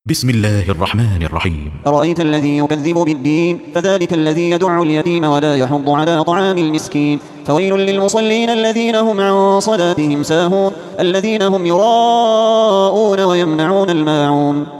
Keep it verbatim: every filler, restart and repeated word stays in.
بسم الله الرحمن الرحيم. أرأيت الذي يكذب بالدين فذلك الذي يدع اليتيم ولا يحض على طعام المسكين. فويل للمصلين الذين هم عن صلاتهم ساهون الذين هم يراءون ويمنعون الماعون.